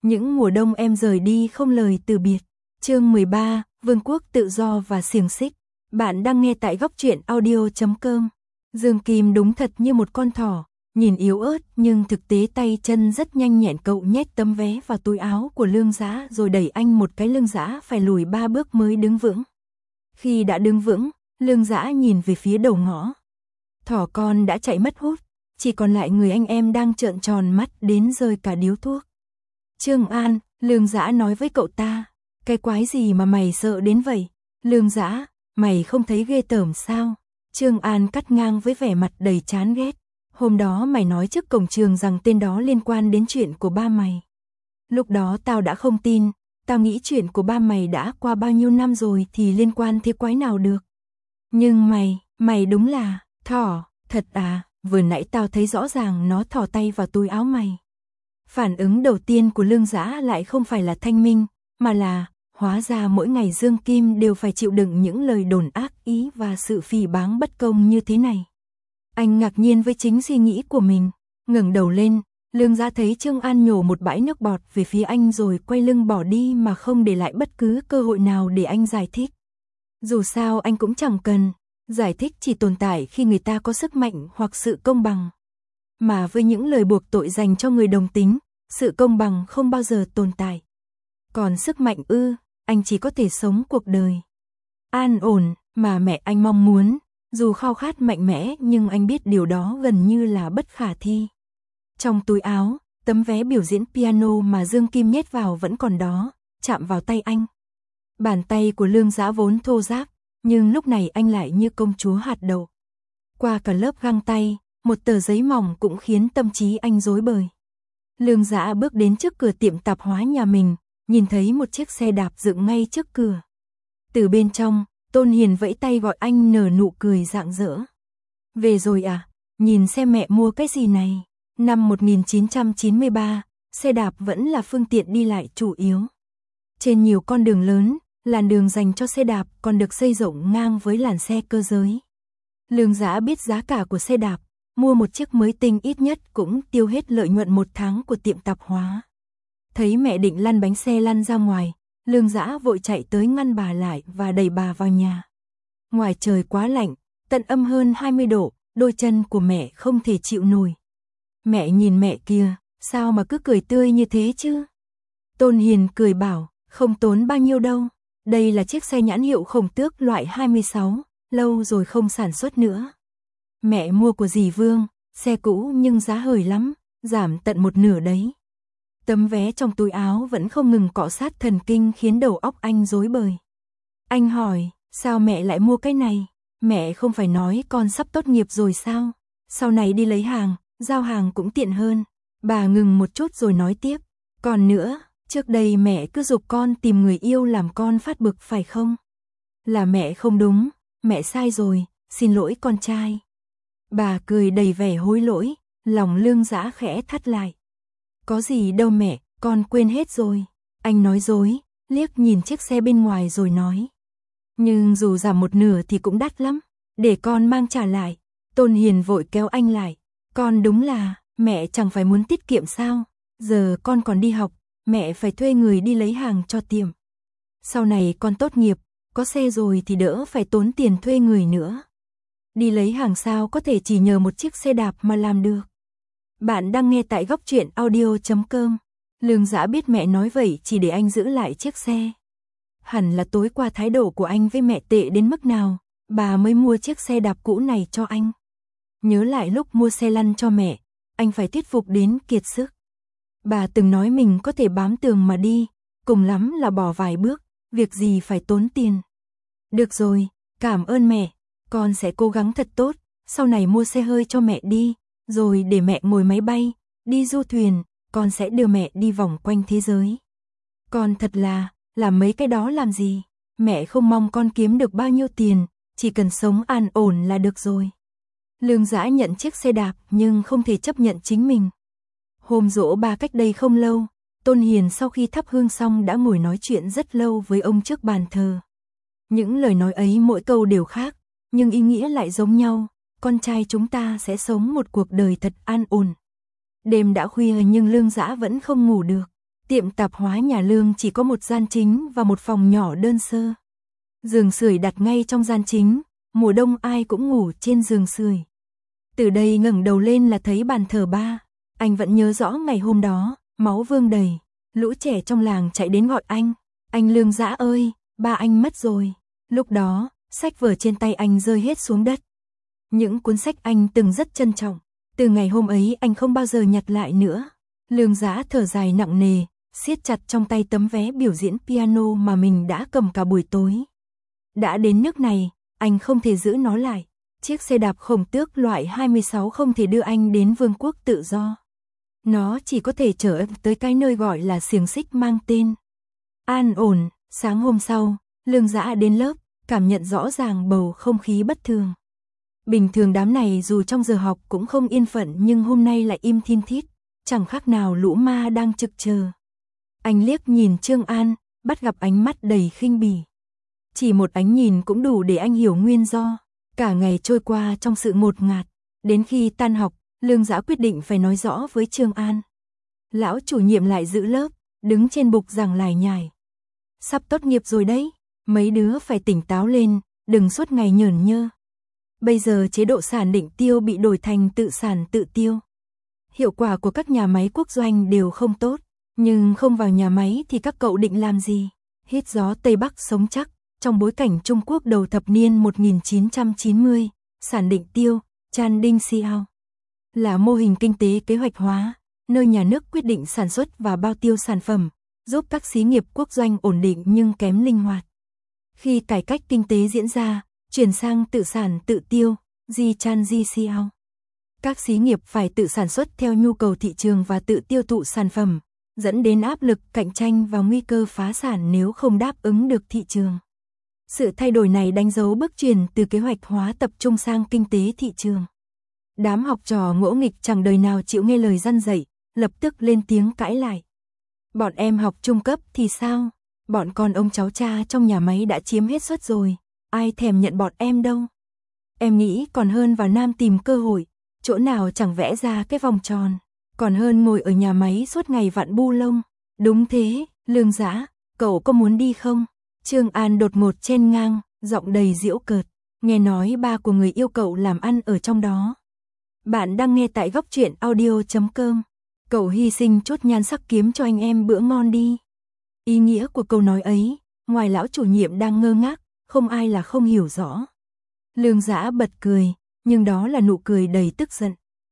Những mùa đông em rời đi không lời từ biệt. Chương 13, Vương quốc tự do và xiềng xích. Bạn đang nghe tại góc truyện audio.com. Dương Kim đúng thật như một con thỏ, nhìn yếu ớt nhưng thực tế tay chân rất nhanh nhẹn. Cậu nhét tấm vé vào túi áo của Lương Dã rồi đẩy anh một cái. Lương Dã phải lùi 3 bước mới đứng vững. Khi đã đứng vững, Lương Dã nhìn về phía đầu ngõ. Thỏ con đã chạy mất hút, chỉ còn lại người anh em đang trợn tròn mắt đến rơi cả điếu thuốc. Trương An, Lương Dã nói với cậu ta, cái quái gì mà mày sợ đến vậy? Lương Dã, mày không thấy ghê tởm sao? Trương An cắt ngang với vẻ mặt đầy chán ghét. Hôm đó mày nói trước cổng trường rằng tên đó liên quan đến chuyện của ba mày. Lúc đó tao đã không tin, tao nghĩ chuyện của ba mày đã qua bao nhiêu năm rồi thì liên quan thế quái nào được. Nhưng mày đúng là thỏ, thật à? Vừa nãy tao thấy rõ ràng nó thò tay vào túi áo mày. Phản ứng đầu tiên của Lương Dã lại không phải là thanh minh, mà là, hóa ra mỗi ngày Dương Kim đều phải chịu đựng những lời đồn ác ý và sự phỉ báng bất công như thế này. Anh ngạc nhiên với chính suy nghĩ của mình, ngẩng đầu lên, Lương Dã thấy Trương An nhổ một bãi nước bọt về phía anh rồi quay lưng bỏ đi mà không để lại bất cứ cơ hội nào để anh giải thích. Dù sao anh cũng chẳng cần, giải thích chỉ tồn tại khi người ta có sức mạnh hoặc sự công bằng. Mà với những lời buộc tội dành cho người đồng tính, sự công bằng không bao giờ tồn tại. Còn sức mạnh anh chỉ có thể sống cuộc đời an ổn mà mẹ anh mong muốn, dù khao khát mạnh mẽ nhưng anh biết điều đó gần như là bất khả thi. Trong túi áo, tấm vé biểu diễn piano mà Dương Kim nhét vào vẫn còn đó, chạm vào tay anh. Bàn tay của Lương Dã vốn thô ráp, nhưng lúc này anh lại như công chúa hạt đậu. Qua cả lớp găng tay, một tờ giấy mỏng cũng khiến tâm trí anh rối bời. Lương Dã bước đến trước cửa tiệm tạp hóa nhà mình, nhìn thấy một chiếc xe đạp dựng ngay trước cửa. Từ bên trong, Tôn Hiền vẫy tay gọi anh, nở nụ cười rạng rỡ. Về rồi à? Nhìn xem mẹ mua cái gì này. Năm 1993, xe đạp vẫn là phương tiện đi lại chủ yếu. Trên nhiều con đường lớn, làn đường dành cho xe đạp còn được xây rộng ngang với làn xe cơ giới. Lương Dã biết giá cả của xe đạp, mua một chiếc mới tinh ít nhất cũng tiêu hết lợi nhuận một tháng của tiệm tạp hóa. Thấy mẹ định lăn bánh xe lăn ra ngoài, Lương Dã vội chạy tới ngăn bà lại và đẩy bà vào nhà. Ngoài trời quá lạnh, tận âm hơn 20 độ, đôi chân của mẹ không thể chịu nổi. Mẹ nhìn mẹ kia, sao mà cứ cười tươi như thế chứ? Tôn Hiền cười bảo, không tốn bao nhiêu đâu. Đây là chiếc xe nhãn hiệu Khổng Tước loại 26, lâu rồi không sản xuất nữa. Mẹ mua của dì Vương, xe cũ nhưng giá hời lắm, giảm tận một nửa đấy. Tấm vé trong túi áo vẫn không ngừng cọ sát thần kinh khiến đầu óc anh rối bời. Anh hỏi, sao mẹ lại mua cái này? Mẹ không phải nói con sắp tốt nghiệp rồi sao? Sau này đi lấy hàng, giao hàng cũng tiện hơn. Bà ngừng một chút rồi nói tiếp. Còn nữa, trước đây mẹ cứ giục con tìm người yêu làm con phát bực phải không? Là mẹ không đúng, mẹ sai rồi, xin lỗi con trai. Bà cười đầy vẻ hối lỗi, lòng Lương Dã khẽ thắt lại. Có gì đâu mẹ, con quên hết rồi. Anh nói dối, liếc nhìn chiếc xe bên ngoài rồi nói. Nhưng dù giảm một nửa thì cũng đắt lắm, để con mang trả lại. Tôn Hiền vội kéo anh lại. Con đúng là, mẹ chẳng phải muốn tiết kiệm sao? Giờ con còn đi học, mẹ phải thuê người đi lấy hàng cho tiệm. Sau này con tốt nghiệp, có xe rồi thì đỡ phải tốn tiền thuê người nữa. Đi lấy hàng sao có thể chỉ nhờ một chiếc xe đạp mà làm được. Bạn đang nghe tại góc truyện audio.com. Lương Dã biết mẹ nói vậy chỉ để anh giữ lại chiếc xe. Hẳn là tối qua thái độ của anh với mẹ tệ đến mức nào, bà mới mua chiếc xe đạp cũ này cho anh. Nhớ lại lúc mua xe lăn cho mẹ, anh phải thuyết phục đến kiệt sức. Bà từng nói mình có thể bám tường mà đi, cùng lắm là bỏ vài bước, việc gì phải tốn tiền. Được rồi, cảm ơn mẹ, con sẽ cố gắng thật tốt, sau này mua xe hơi cho mẹ đi, rồi để mẹ ngồi máy bay, đi du thuyền, con sẽ đưa mẹ đi vòng quanh thế giới. Con thật là, làm mấy cái đó làm gì? Mẹ không mong con kiếm được bao nhiêu tiền, chỉ cần sống an ổn là được rồi. Lương Dã nhận chiếc xe đạp nhưng không thể chấp nhận chính mình. Hôm giỗ ba cách đây không lâu, Tôn Hiền sau khi thắp hương xong đã ngồi nói chuyện rất lâu với ông trước bàn thờ. Những lời nói ấy mỗi câu đều khác, nhưng ý nghĩa lại giống nhau. Con trai chúng ta sẽ sống một cuộc đời thật an ổn. Đêm đã khuya nhưng Lương Dã vẫn không ngủ được. Tiệm tạp hóa nhà Lương chỉ có một gian chính và một phòng nhỏ đơn sơ. Giường sưởi đặt ngay trong gian chính, mùa đông ai cũng ngủ trên giường sưởi. Từ đây ngẩng đầu lên là thấy bàn thờ ba. Anh vẫn nhớ rõ ngày hôm đó, máu vương đầy, lũ trẻ trong làng chạy đến gọi anh Lương Dã ơi, ba anh mất rồi. Lúc đó, sách vở trên tay anh rơi hết xuống đất. Những cuốn sách anh từng rất trân trọng, từ ngày hôm ấy anh không bao giờ nhặt lại nữa. Lương Dã thở dài nặng nề, siết chặt trong tay tấm vé biểu diễn piano mà mình đã cầm cả buổi tối. Đã đến nước này, anh không thể giữ nó lại. Chiếc xe đạp khổng tước loại 26 không thể đưa anh đến vương quốc tự do. Nó chỉ có thể chở anh tới cái nơi gọi là xiềng xích mang tên an ổn. Sáng hôm sau, Lương Dã đến lớp, cảm nhận rõ ràng bầu không khí bất thường. Bình thường đám này dù trong giờ học cũng không yên phận nhưng hôm nay lại im thin thít, chẳng khác nào lũ ma đang trực chờ. Anh liếc nhìn Trương An, bắt gặp ánh mắt đầy khinh bỉ. Chỉ một ánh nhìn cũng đủ để anh hiểu nguyên do. Cả ngày trôi qua trong sự ngột ngạt, đến khi tan học, Lương Dã quyết định phải nói rõ với Trương An. Lão chủ nhiệm lại giữ lớp, đứng trên bục giảng lải nhải. Sắp tốt nghiệp rồi đấy, mấy đứa phải tỉnh táo lên, đừng suốt ngày nhởn nhơ. Bây giờ chế độ sản định tiêu bị đổi thành tự sản tự tiêu. Hiệu quả của các nhà máy quốc doanh đều không tốt, nhưng không vào nhà máy thì các cậu định làm gì? Hít gió Tây Bắc sống chắc, trong bối cảnh Trung Quốc đầu thập niên 1990, sản định tiêu, Chan Đinh Xiao là mô hình kinh tế kế hoạch hóa, nơi nhà nước quyết định sản xuất và bao tiêu sản phẩm, giúp các xí nghiệp quốc doanh ổn định nhưng kém linh hoạt. Khi cải cách kinh tế diễn ra, chuyển sang tự sản tự tiêu, Di Chan Di Xiao. Các xí nghiệp phải tự sản xuất theo nhu cầu thị trường và tự tiêu thụ sản phẩm, dẫn đến áp lực cạnh tranh và nguy cơ phá sản nếu không đáp ứng được thị trường. Sự thay đổi này đánh dấu bước chuyển từ kế hoạch hóa tập trung sang kinh tế thị trường. Đám học trò ngỗ nghịch chẳng đời nào chịu nghe lời răn dạy, lập tức lên tiếng cãi lại. Bọn em học trung cấp thì sao? Bọn con ông cháu cha trong nhà máy đã chiếm hết suất rồi, ai thèm nhận bọn em đâu. Em nghĩ còn hơn vào Nam tìm cơ hội, chỗ nào chẳng vẽ ra cái vòng tròn, còn hơn ngồi ở nhà máy suốt ngày vặn bu lông. Đúng thế, Lương Dã, cậu có muốn đi không? Trương An đột ngột chen ngang, giọng đầy giễu cợt, nghe nói ba của người yêu cậu làm ăn ở trong đó. Bạn đang nghe tại góc truyện audio.com. Cậu hy sinh chút nhan sắc kiếm cho anh em bữa ngon đi. Ý nghĩa của câu nói ấy, ngoài lão chủ nhiệm đang ngơ ngác, không ai là không hiểu rõ. Lương Dã bật cười, nhưng đó là nụ cười đầy tức giận.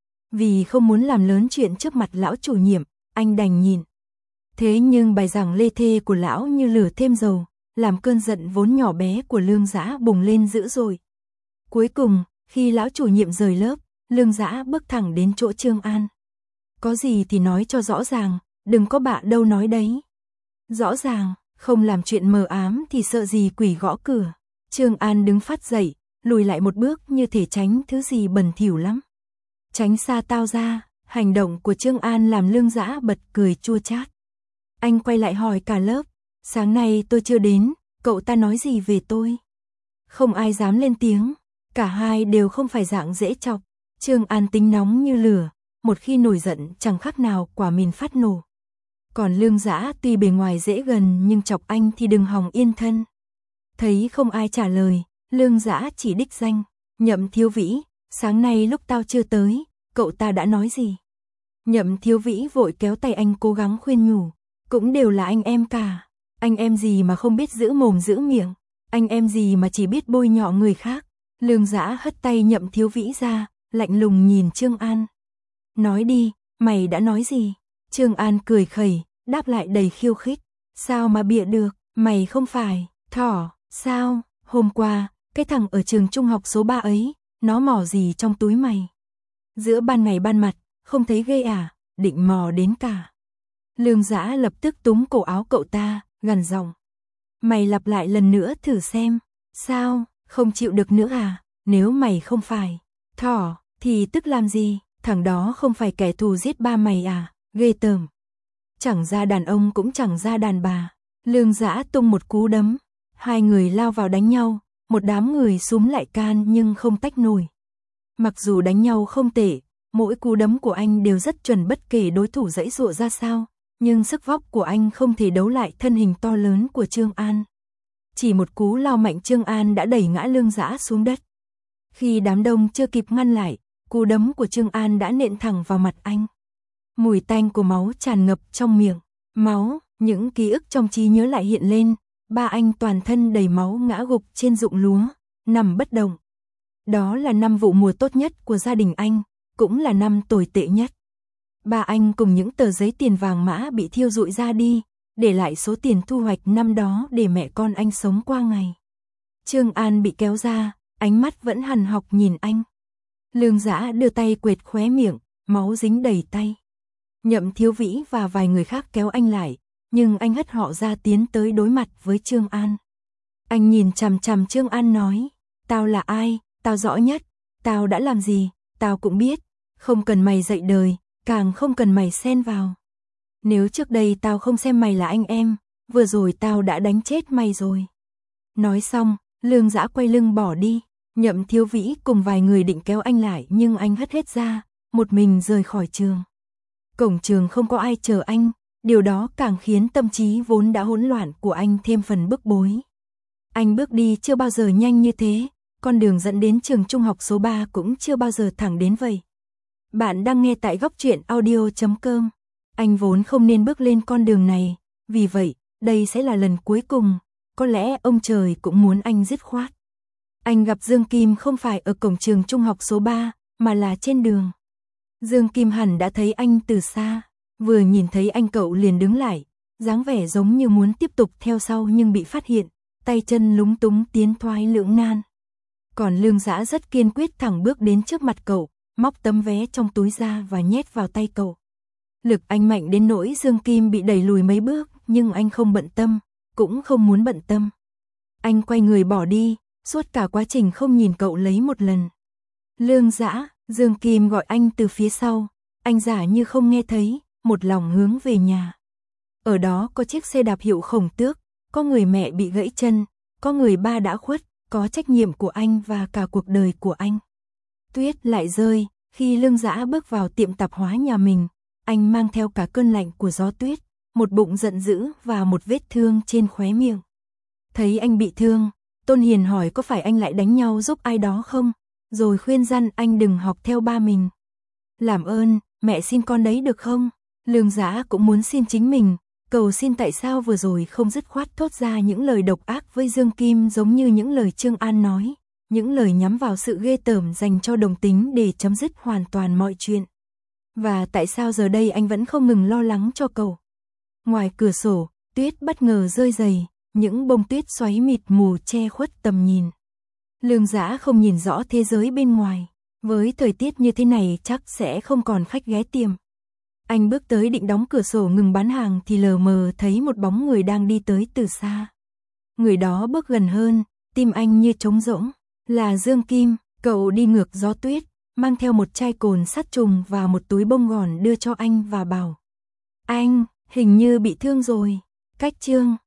Vì không muốn làm lớn chuyện trước mặt lão chủ nhiệm, anh đành nhìn. Thế nhưng bài giảng lê thê của lão như lửa thêm dầu, làm cơn giận vốn nhỏ bé của Lương Dã bùng lên dữ dội. Cuối cùng, khi lão chủ nhiệm rời lớp, Lương Dã bước thẳng đến chỗ Trương An. Có gì thì nói cho rõ ràng, đừng có bạ đâu nói đấy. Rõ ràng, không làm chuyện mờ ám thì sợ gì quỷ gõ cửa. Trương An đứng phát dậy, lùi lại một bước như thể tránh thứ gì bẩn thỉu lắm. Tránh xa tao ra, hành động của Trương An làm Lương Dã bật cười chua chát. Anh quay lại hỏi cả lớp, sáng nay tôi chưa đến, cậu ta nói gì về tôi? Không ai dám lên tiếng, cả hai đều không phải dạng dễ chọc. Trương An tính nóng như lửa, một khi nổi giận chẳng khác nào quả mìn phát nổ. Còn Lương Dã tuy bề ngoài dễ gần nhưng chọc anh thì đừng hòng yên thân. Thấy không ai trả lời, Lương Dã chỉ đích danh, Nhậm Thiếu Vĩ, sáng nay lúc tao chưa tới, cậu ta đã nói gì? Nhậm Thiếu Vĩ vội kéo tay anh cố gắng khuyên nhủ, cũng đều là anh em cả, anh em gì mà không biết giữ mồm giữ miệng, anh em gì mà chỉ biết bôi nhọ người khác. Lương Dã hất tay Nhậm Thiếu Vĩ ra, lạnh lùng nhìn Trương An. Nói đi, mày đã nói gì? Trương An cười khẩy, đáp lại đầy khiêu khích. Sao mà bịa được, mày không phải thỏ, sao? Hôm qua, cái thằng ở trường trung học số 3 ấy, nó mò gì trong túi mày? Giữa ban ngày ban mặt, không thấy ghê à, định mò đến cả. Lương Dã lập tức túm cổ áo cậu ta, gằn giọng. Mày lặp lại lần nữa thử xem. Sao, không chịu được nữa à? Nếu mày không phải thỏ, thì tức làm gì? Thằng đó không phải kẻ thù giết ba mày à? Ghê tởm. Chẳng ra đàn ông cũng chẳng ra đàn bà. Lương Dã tung một cú đấm. Hai người lao vào đánh nhau. Một đám người súm lại can nhưng không tách nổi. Mặc dù đánh nhau không tệ, mỗi cú đấm của anh đều rất chuẩn bất kể đối thủ giãy giụa ra sao. nhưng sức vóc của anh không thể đấu lại thân hình to lớn của Trương An. Chỉ một cú lao mạnh Trương An đã đẩy ngã Lương Dã xuống đất. Khi đám đông chưa kịp ngăn lại, cú đấm của Trương An đã nện thẳng vào mặt anh. Mùi tanh của máu tràn ngập trong miệng. Máu, những ký ức trong trí nhớ lại hiện lên. Ba anh toàn thân đầy máu ngã gục trên ruộng lúa, nằm bất động. Đó là năm vụ mùa tốt nhất của gia đình anh, cũng là năm tồi tệ nhất. Ba anh cùng những tờ giấy tiền vàng mã bị thiêu rụi ra đi, để lại số tiền thu hoạch năm đó để mẹ con anh sống qua ngày. Trương An bị kéo ra, ánh mắt vẫn hằn học nhìn anh. Lương Dã đưa tay quệt khóe miệng, máu dính đầy tay. Nhậm Thiếu Vĩ và vài người khác kéo anh lại, nhưng anh hất họ ra tiến tới đối mặt với Trương An. Anh nhìn chằm chằm Trương An nói, tao là ai, tao rõ nhất, tao đã làm gì, tao cũng biết, không cần mày dạy đời, càng không cần mày xen vào. Nếu trước đây tao không xem mày là anh em, vừa rồi tao đã đánh chết mày rồi. Nói xong, Lương Dã quay lưng bỏ đi. Nhậm Thiếu Vĩ cùng vài người định kéo anh lại nhưng anh hất hết ra, một mình rời khỏi trường. Cổng trường không có ai chờ anh, điều đó càng khiến tâm trí vốn đã hỗn loạn của anh thêm phần bức bối. Anh bước đi chưa bao giờ nhanh như thế, con đường dẫn đến trường trung học số 3 cũng chưa bao giờ thẳng đến vậy. Bạn đang nghe tại Góc Truyện Audio.com. Anh vốn không nên bước lên con đường này, vì vậy, đây sẽ là lần cuối cùng, có lẽ ông trời cũng muốn anh dứt khoát. Anh gặp Dương Kim không phải ở cổng trường trung học số 3, mà là trên đường. Dương Kim hẳn đã thấy anh từ xa, vừa nhìn thấy anh cậu liền đứng lại, dáng vẻ giống như muốn tiếp tục theo sau nhưng bị phát hiện, tay chân lúng túng tiến thoái lưỡng nan. Còn Lương Dã rất kiên quyết thẳng bước đến trước mặt cậu, móc tấm vé trong túi ra và nhét vào tay cậu. Lực anh mạnh đến nỗi Dương Kim bị đẩy lùi mấy bước, nhưng anh không bận tâm, cũng không muốn bận tâm. Anh quay người bỏ đi, suốt cả quá trình không nhìn cậu lấy một lần. Lương Dã, Dương Kim gọi anh từ phía sau, anh giả như không nghe thấy, một lòng hướng về nhà. Ở đó có chiếc xe đạp hiệu Khổng Tước, có người mẹ bị gãy chân, có người ba đã khuất, có trách nhiệm của anh và cả cuộc đời của anh. Tuyết lại rơi, khi Lương Dã bước vào tiệm tạp hóa nhà mình, anh mang theo cả cơn lạnh của gió tuyết, một bụng giận dữ và một vết thương trên khóe miệng. Thấy anh bị thương, Tôn Hiền hỏi có phải anh lại đánh nhau giúp ai đó không, rồi khuyên răn anh đừng học theo ba mình. Làm ơn, mẹ xin con đấy được không? Lương Dã cũng muốn xin chính mình, cầu xin tại sao vừa rồi không dứt khoát thốt ra những lời độc ác với Dương Kim giống như những lời Trương An nói, những lời nhắm vào sự ghê tởm dành cho đồng tính để chấm dứt hoàn toàn mọi chuyện. Và tại sao giờ đây anh vẫn không ngừng lo lắng cho cậu? Ngoài cửa sổ, tuyết bất ngờ rơi dày, những bông tuyết xoáy mịt mù che khuất tầm nhìn. Lương Dã không nhìn rõ thế giới bên ngoài, với thời tiết như thế này chắc sẽ không còn khách ghé tiệm. Anh bước tới định đóng cửa sổ ngừng bán hàng thì lờ mờ thấy một bóng người đang đi tới từ xa. Người đó bước gần hơn, tim anh như trống rỗng, là Dương Kim, cậu đi ngược gió tuyết, mang theo một chai cồn sát trùng và một túi bông gòn đưa cho anh và bảo: anh, hình như bị thương rồi, cách Trương